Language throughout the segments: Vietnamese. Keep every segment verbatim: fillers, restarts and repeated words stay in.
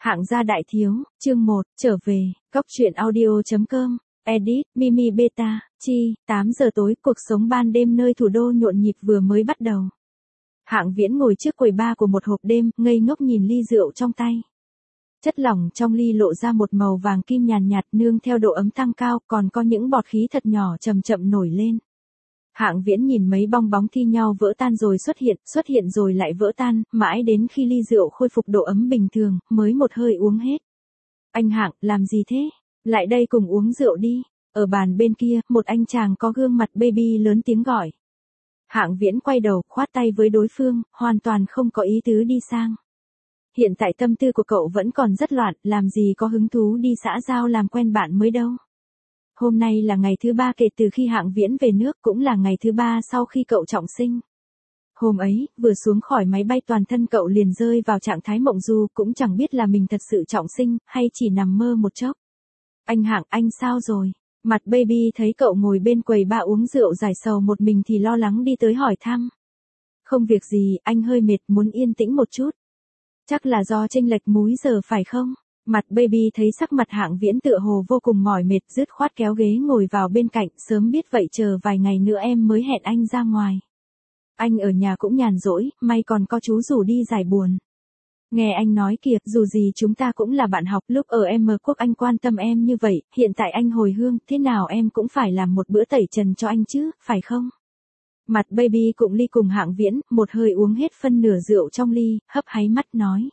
Hạng gia đại thiếu, chương một, trở về, góc truyện audio.com, edit, Mimi Beta, chi, tám giờ tối, cuộc sống ban đêm nơi thủ đô nhộn nhịp vừa mới bắt đầu. Hạng Viễn ngồi trước quầy bar của một hộp đêm, ngây ngốc nhìn ly rượu trong tay. Chất lỏng trong ly lộ ra một màu vàng kim nhàn nhạt nương theo độ ấm tăng cao, còn có những bọt khí thật nhỏ chậm chậm nổi lên. Hạng Viễn nhìn mấy bong bóng thi nhau vỡ tan rồi xuất hiện, xuất hiện rồi lại vỡ tan, mãi đến khi ly rượu khôi phục độ ấm bình thường, mới một hơi uống hết. Anh Hạng, làm gì thế? Lại đây cùng uống rượu đi. Ở bàn bên kia, một anh chàng có gương mặt baby lớn tiếng gọi. Hạng Viễn quay đầu, khoát tay với đối phương, hoàn toàn không có ý tứ đi sang. Hiện tại tâm tư của cậu vẫn còn rất loạn, làm gì có hứng thú đi xã giao làm quen bạn mới đâu. Hôm nay là ngày thứ ba kể từ khi Hạng Viễn về nước, cũng là ngày thứ ba sau khi cậu trọng sinh. Hôm ấy, vừa xuống khỏi máy bay toàn thân cậu liền rơi vào trạng thái mộng du, cũng chẳng biết là mình thật sự trọng sinh, hay chỉ nằm mơ một chốc. Anh Hạng, anh sao rồi? Mặt baby thấy cậu ngồi bên quầy bar uống rượu giải sầu một mình thì lo lắng đi tới hỏi thăm. Không việc gì, anh hơi mệt, muốn yên tĩnh một chút. Chắc là do chênh lệch múi giờ phải không? Mặt baby thấy sắc mặt Hạng Viễn tựa hồ vô cùng mỏi mệt, dứt khoát kéo ghế ngồi vào bên cạnh, sớm biết vậy chờ vài ngày nữa em mới hẹn anh ra ngoài. Anh ở nhà cũng nhàn rỗi, may còn có chú rủ đi giải buồn. Nghe anh nói kìa, dù gì chúng ta cũng là bạn học, lúc ở M Quốc anh quan tâm em như vậy, hiện tại anh hồi hương, thế nào em cũng phải làm một bữa tẩy trần cho anh chứ, phải không? Mặt baby cũng ly cùng Hạng Viễn, một hơi uống hết phân nửa rượu trong ly, hấp háy mắt nói.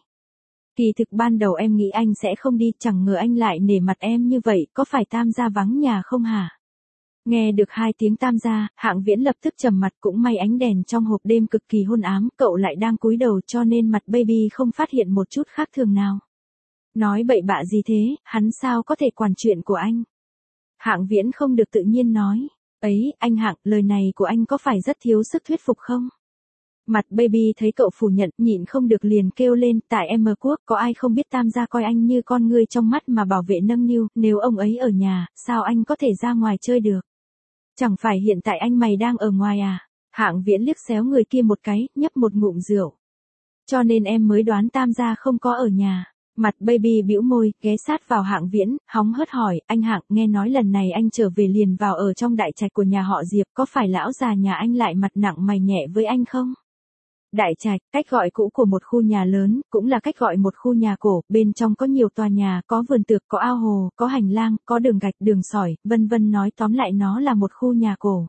Kỳ thực ban đầu em nghĩ anh sẽ không đi, chẳng ngờ anh lại nể mặt em như vậy, có phải Tam gia vắng nhà không hả? Nghe được hai tiếng Tam gia, Hạng Viễn lập tức trầm mặt, cũng may ánh đèn trong hộp đêm cực kỳ hôn ám, cậu lại đang cúi đầu cho nên mặt baby không phát hiện một chút khác thường nào. Nói bậy bạ gì thế, hắn sao có thể quản chuyện của anh? Hạng Viễn không được tự nhiên nói. Ấy, anh Hạng, lời này của anh có phải rất thiếu sức thuyết phục không? Mặt baby thấy cậu phủ nhận, nhịn không được liền kêu lên, tại M Quốc có ai không biết Tam gia coi anh như con ngươi trong mắt mà bảo vệ nâng niu, nếu ông ấy ở nhà, sao anh có thể ra ngoài chơi được? Chẳng phải hiện tại anh mày đang ở ngoài à? Hạng Viễn liếc xéo người kia một cái, nhấp một ngụm rượu. Cho nên em mới đoán Tam gia không có ở nhà. Mặt baby bĩu môi, ghé sát vào Hạng Viễn, hóng hớt hỏi, anh Hạng, nghe nói lần này anh trở về liền vào ở trong đại trạch của nhà họ Diệp, có phải lão già nhà anh lại mặt nặng mày nhẹ với anh không? Đại trạch, cách gọi cũ của một khu nhà lớn, cũng là cách gọi một khu nhà cổ, bên trong có nhiều tòa nhà, có vườn tược, có ao hồ, có hành lang, có đường gạch, đường sỏi, vân vân, nói tóm lại nó là một khu nhà cổ.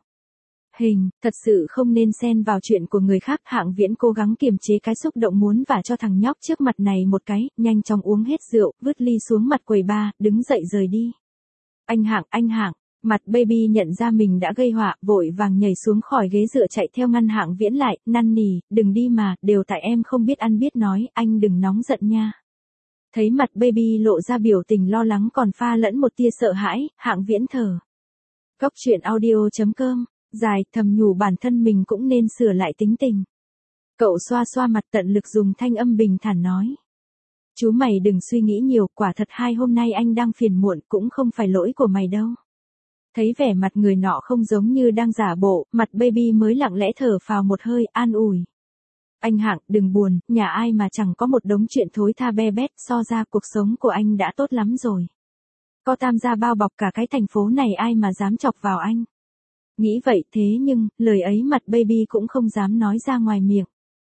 Hình, thật sự không nên xen vào chuyện của người khác. Hạng Viễn cố gắng kiềm chế cái xúc động muốn vả cho thằng nhóc trước mặt này một cái, nhanh chóng uống hết rượu, vứt ly xuống mặt quầy bar, đứng dậy rời đi. Anh Hạng, anh Hạng. Mặt baby nhận ra mình đã gây họa, vội vàng nhảy xuống khỏi ghế dựa chạy theo ngăn Hạng Viễn lại, năn nỉ, đừng đi mà, đều tại em không biết ăn biết nói, anh đừng nóng giận nha. Thấy mặt baby lộ ra biểu tình lo lắng còn pha lẫn một tia sợ hãi, Hạng Viễn thở. Góc truyện audio.com, dài, thầm nhủ bản thân mình cũng nên sửa lại tính tình. Cậu xoa xoa mặt tận lực dùng thanh âm bình thản nói. Chú mày đừng suy nghĩ nhiều, quả thật hai hôm nay anh đang phiền muộn, cũng không phải lỗi của mày đâu. Thấy vẻ mặt người nọ không giống như đang giả bộ, mặt baby mới lặng lẽ thở phào một hơi, an ủi. Anh Hạng, đừng buồn, nhà ai mà chẳng có một đống chuyện thối tha be bét, so ra cuộc sống của anh đã tốt lắm rồi. Có Tam gia bao bọc cả cái thành phố này ai mà dám chọc vào anh. Nghĩ vậy thế nhưng, lời ấy mặt baby cũng không dám nói ra ngoài miệng.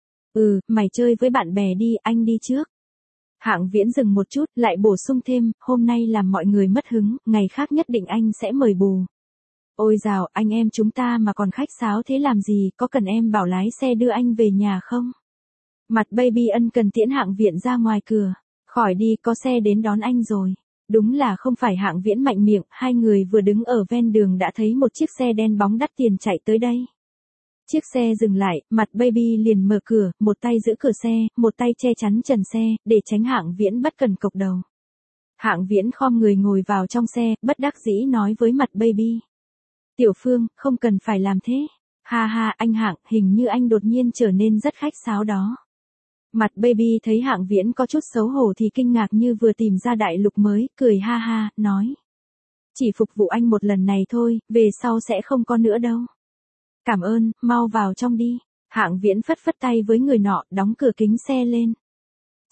Ừ, mày chơi với bạn bè đi, anh đi trước. Hạng Viễn dừng một chút, lại bổ sung thêm, hôm nay làm mọi người mất hứng, ngày khác nhất định anh sẽ mời bù. Ôi dào, anh em chúng ta mà còn khách sáo thế làm gì, có cần em bảo lái xe đưa anh về nhà không? Mặt baby ân cần tiễn Hạng Viễn ra ngoài cửa, khỏi đi, có xe đến đón anh rồi. Đúng là không phải Hạng Viễn mạnh miệng, hai người vừa đứng ở ven đường đã thấy một chiếc xe đen bóng đắt tiền chạy tới đây. Chiếc xe dừng lại, mặt baby liền mở cửa, một tay giữ cửa xe, một tay che chắn trần xe, để tránh Hạng Viễn bất cần cộc đầu. Hạng Viễn khom người ngồi vào trong xe, bất đắc dĩ nói với mặt baby. Tiểu Phương, không cần phải làm thế. Ha ha, anh Hạng, hình như anh đột nhiên trở nên rất khách sáo đó. Mặt baby thấy Hạng Viễn có chút xấu hổ thì kinh ngạc như vừa tìm ra đại lục mới, cười ha ha, nói. Chỉ phục vụ anh một lần này thôi, về sau sẽ không có nữa đâu. Cảm ơn, mau vào trong đi. Hạng Viễn phất phất tay với người nọ, đóng cửa kính xe lên.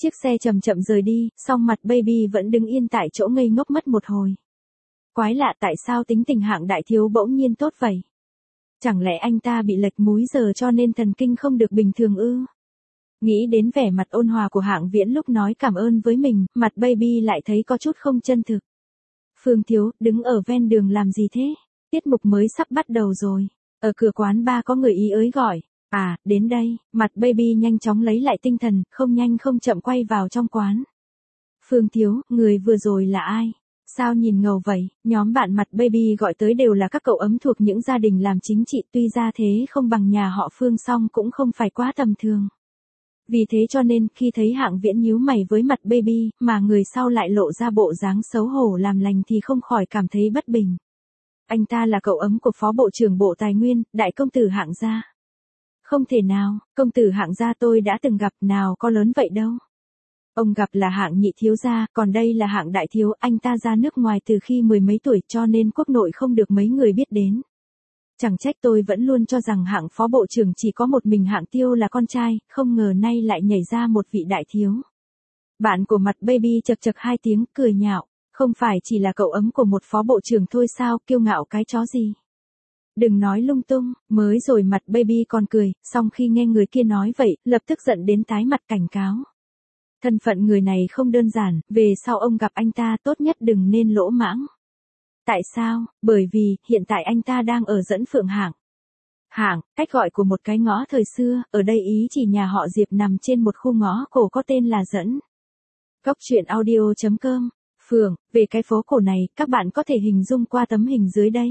Chiếc xe chậm chậm rời đi, song mặt baby vẫn đứng yên tại chỗ ngây ngốc mất một hồi. Quái lạ, tại sao tính tình Hạng đại thiếu bỗng nhiên tốt vậy? Chẳng lẽ anh ta bị lệch múi giờ cho nên thần kinh không được bình thường ư? Nghĩ đến vẻ mặt ôn hòa của Hạng Viễn lúc nói cảm ơn với mình, mặt baby lại thấy có chút không chân thực. Phương Thiếu, đứng ở ven đường làm gì thế? Tiết mục mới sắp bắt đầu rồi. Ở cửa quán bar có người ý ới gọi. À, đến đây, mặt baby nhanh chóng lấy lại tinh thần, không nhanh không chậm quay vào trong quán. Phương Thiếu, người vừa rồi là ai? Sao nhìn ngầu vậy? Nhóm bạn mặt baby gọi tới đều là các cậu ấm thuộc những gia đình làm chính trị, tuy ra thế không bằng nhà họ Phương song cũng không phải quá tầm thường. Vì thế cho nên khi thấy Hạng Viễn nhíu mày với mặt baby, mà người sau lại lộ ra bộ dáng xấu hổ làm lành thì không khỏi cảm thấy bất bình. Anh ta là cậu ấm của Phó Bộ trưởng Bộ Tài nguyên, đại công tử Hạng gia. Không thể nào, công tử Hạng gia tôi đã từng gặp, nào có lớn vậy đâu. Ông gặp là Hạng nhị thiếu gia, còn đây là Hạng đại thiếu, anh ta ra nước ngoài từ khi mười mấy tuổi cho nên quốc nội không được mấy người biết đến. Chẳng trách tôi vẫn luôn cho rằng Hạng phó bộ trưởng chỉ có một mình Hạng Tiêu là con trai, không ngờ nay lại nhảy ra một vị đại thiếu. Bạn của mặt baby chật chật hai tiếng, cười nhạo, không phải chỉ là cậu ấm của một phó bộ trưởng thôi sao, kiêu ngạo cái chó gì. Đừng nói lung tung, mới rồi mặt baby còn cười, song khi nghe người kia nói vậy, lập tức giận đến tái mặt cảnh cáo. Thân phận người này không đơn giản, về sau ông gặp anh ta tốt nhất đừng nên lỗ mãng. Tại sao? Bởi vì, hiện tại anh ta đang ở Dẫn Phượng Hạng. Hạng, cách gọi của một cái ngõ thời xưa, ở đây ý chỉ nhà họ Diệp nằm trên một khu ngõ cổ có tên là Dẫn. Góc truyện audio chấm com. Phượng, về cái phố cổ này, các bạn có thể hình dung qua tấm hình dưới đây.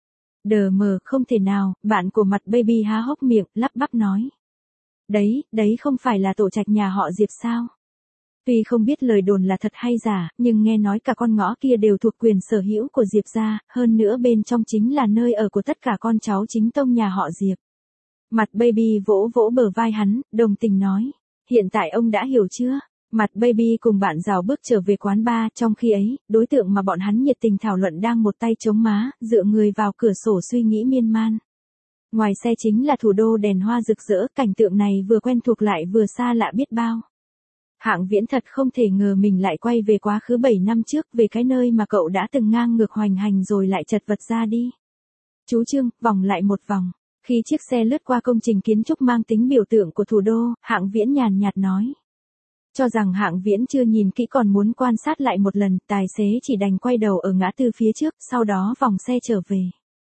Đờ mờ, không thể nào, bạn của mặt baby há hốc miệng, lắp bắp nói. Đấy, đấy không phải là tổ trạch nhà họ Diệp sao? Tuy không biết lời đồn là thật hay giả, nhưng nghe nói cả con ngõ kia đều thuộc quyền sở hữu của Diệp gia, hơn nữa bên trong chính là nơi ở của tất cả con cháu chính tông nhà họ Diệp. Mặt baby vỗ vỗ bờ vai hắn, đồng tình nói. Hiện tại ông đã hiểu chưa? Mặt baby cùng bạn rào bước trở về quán bar, trong khi ấy, đối tượng mà bọn hắn nhiệt tình thảo luận đang một tay chống má, dựa người vào cửa sổ suy nghĩ miên man. Ngoài xe chính là thủ đô đèn hoa rực rỡ, cảnh tượng này vừa quen thuộc lại vừa xa lạ biết bao. Hạng Viễn thật không thể ngờ mình lại quay về quá khứ bảy năm trước, về cái nơi mà cậu đã từng ngang ngược hoành hành rồi lại chật vật ra đi. Chú Trương, vòng lại một vòng. Khi chiếc xe lướt qua công trình kiến trúc mang tính biểu tượng của thủ đô, Hạng Viễn nhàn nhạt nói. Cho rằng Hạng Viễn chưa nhìn kỹ còn muốn quan sát lại một lần, tài xế chỉ đành quay đầu ở ngã tư phía trước, sau đó vòng xe trở về.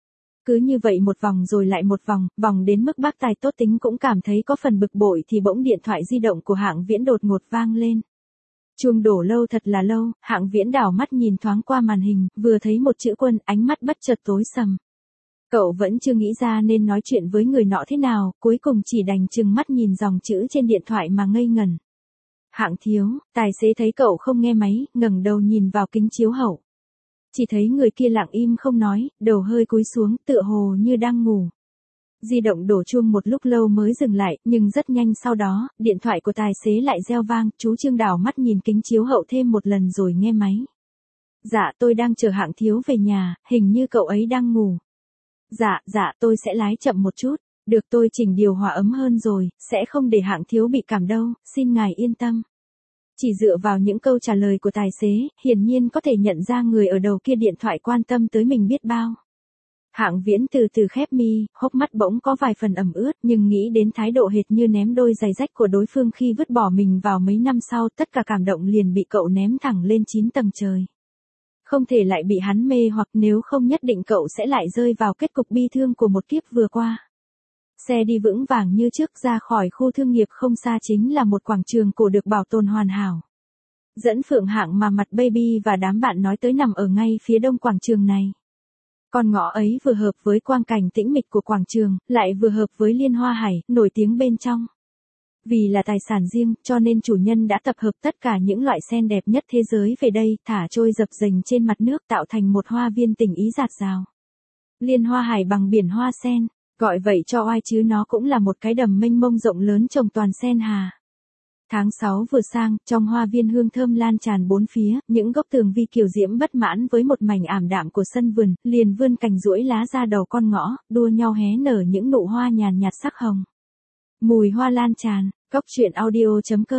Cứ như vậy một vòng rồi lại một vòng, vòng đến mức bác tài tốt tính cũng cảm thấy có phần bực bội thì bỗng điện thoại di động của Hạng Viễn đột ngột vang lên. Chuông đổ lâu thật là lâu, Hạng Viễn đảo mắt nhìn thoáng qua màn hình, vừa thấy một chữ Quân, ánh mắt bất chợt tối sầm. Cậu vẫn chưa nghĩ ra nên nói chuyện với người nọ thế nào, cuối cùng chỉ đành trừng mắt nhìn dòng chữ trên điện thoại mà ngây ngẩn. Hạng thiếu, tài xế thấy cậu không nghe máy, ngẩng đầu nhìn vào kính chiếu hậu. Chỉ thấy người kia lặng im không nói, đầu hơi cúi xuống, tựa hồ như đang ngủ. Di động đổ chuông một lúc lâu mới dừng lại, nhưng rất nhanh sau đó, điện thoại của tài xế lại reo vang, chú Trương đảo mắt nhìn kính chiếu hậu thêm một lần rồi nghe máy. Dạ, tôi đang chờ Hạng thiếu về nhà, hình như cậu ấy đang ngủ. Dạ, dạ, tôi sẽ lái chậm một chút, được tôi chỉnh điều hòa ấm hơn rồi, sẽ không để Hạng thiếu bị cảm đâu, xin ngài yên tâm. Chỉ dựa vào những câu trả lời của tài xế, hiển nhiên có thể nhận ra người ở đầu kia điện thoại quan tâm tới mình biết bao. Hạng Viễn từ từ khép mi, hốc mắt bỗng có vài phần ẩm ướt, nhưng nghĩ đến thái độ hệt như ném đôi giày rách của đối phương khi vứt bỏ mình vào mấy năm sau, tất cả cảm động liền bị cậu ném thẳng lên chín tầng trời. Không thể lại bị hắn mê hoặc, nếu không nhất định cậu sẽ lại rơi vào kết cục bi thương của một kiếp vừa qua. Xe đi vững vàng như trước, ra khỏi khu thương nghiệp không xa chính là một quảng trường cổ được bảo tồn hoàn hảo. Dẫn Phượng Hạng mà mặt baby và đám bạn nói tới nằm ở ngay phía đông quảng trường này. Con ngõ ấy vừa hợp với quang cảnh tĩnh mịch của quảng trường, lại vừa hợp với Liên Hoa Hải, nổi tiếng bên trong. Vì là tài sản riêng, cho nên chủ nhân đã tập hợp tất cả những loại sen đẹp nhất thế giới về đây, thả trôi dập dềnh trên mặt nước tạo thành một hoa viên tình ý dạt dào. Liên Hoa Hải bằng biển hoa sen. Gọi vậy cho oai chứ nó cũng là một cái đầm mênh mông rộng lớn trồng toàn sen hà. Tháng sáu vừa sang, trong hoa viên hương thơm lan tràn bốn phía, những gốc tường vi kiều diễm bất mãn với một mảnh ảm đạm của sân vườn, liền vươn cành duỗi lá ra đầu con ngõ, đua nhau hé nở những nụ hoa nhàn nhạt sắc hồng. Mùi hoa lan tràn, góc truyện audio chấm com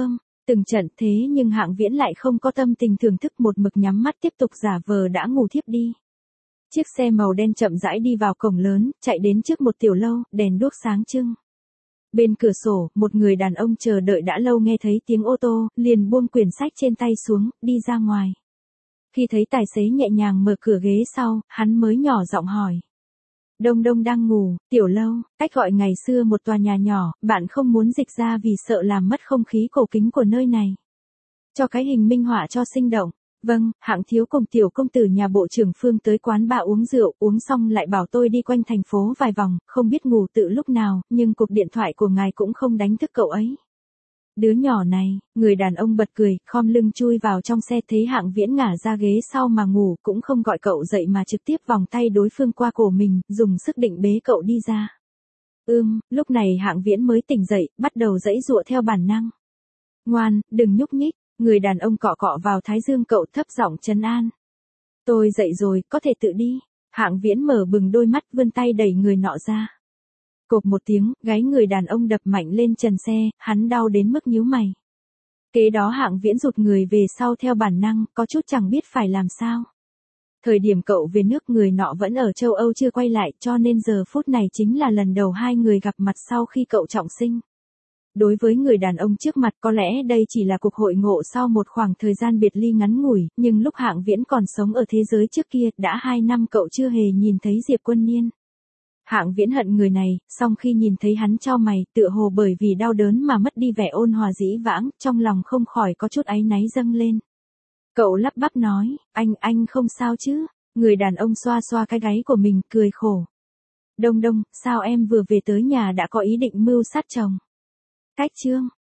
Từng trận thế nhưng Hạng Viễn lại không có tâm tình thưởng thức, một mực nhắm mắt tiếp tục giả vờ đã ngủ thiếp đi. Chiếc xe màu đen chậm rãi đi vào cổng lớn, chạy đến trước một tiểu lâu, đèn đuốc sáng trưng. Bên cửa sổ, một người đàn ông chờ đợi đã lâu nghe thấy tiếng ô tô, liền buông quyển sách trên tay xuống, đi ra ngoài. Khi thấy tài xế nhẹ nhàng mở cửa ghế sau, hắn mới nhỏ giọng hỏi. Đông Đông đang ngủ, tiểu lâu, cách gọi ngày xưa một tòa nhà nhỏ, bạn không muốn dịch ra vì sợ làm mất không khí cổ kính của nơi này. Cho cái hình minh họa cho sinh động. Vâng, Hạng thiếu cùng tiểu công tử nhà bộ trưởng Phương tới quán bà uống rượu, uống xong lại bảo tôi đi quanh thành phố vài vòng, không biết ngủ tự lúc nào, nhưng cuộc điện thoại của ngài cũng không đánh thức cậu ấy. Đứa nhỏ này, người đàn ông bật cười, khom lưng chui vào trong xe, thấy Hạng Viễn ngả ra ghế sau mà ngủ, cũng không gọi cậu dậy mà trực tiếp vòng tay đối phương qua cổ mình, dùng sức định bế cậu đi ra. Ưm, lúc này Hạng Viễn mới tỉnh dậy, bắt đầu giãy giụa theo bản năng. Ngoan, đừng nhúc nhích. Người đàn ông cọ cọ vào thái dương cậu, thấp giọng trấn an. Tôi dậy rồi, có thể tự đi. Hạng Viễn mở bừng đôi mắt, vươn tay đẩy người nọ ra. Cộp một tiếng, gáy người đàn ông đập mạnh lên trần xe, hắn đau đến mức nhíu mày. Kế đó Hạng Viễn rụt người về sau theo bản năng, có chút chẳng biết phải làm sao. Thời điểm cậu về nước, người nọ vẫn ở châu Âu chưa quay lại, cho nên giờ phút này chính là lần đầu hai người gặp mặt sau khi cậu trọng sinh. Đối với người đàn ông trước mặt, có lẽ đây chỉ là cuộc hội ngộ sau một khoảng thời gian biệt ly ngắn ngủi, nhưng lúc Hạng Viễn còn sống ở thế giới trước kia, đã hai năm cậu chưa hề nhìn thấy Diệp Quân Niên. Hạng Viễn hận người này, song khi nhìn thấy hắn chau mày, tựa hồ bởi vì đau đớn mà mất đi vẻ ôn hòa dĩ vãng, trong lòng không khỏi có chút áy náy dâng lên. Cậu lắp bắp nói, anh, anh không sao chứ? Người đàn ông xoa xoa cái gáy của mình, cười khổ. Đông Đông, sao em vừa về tới nhà đã có ý định mưu sát chồng? Cách chương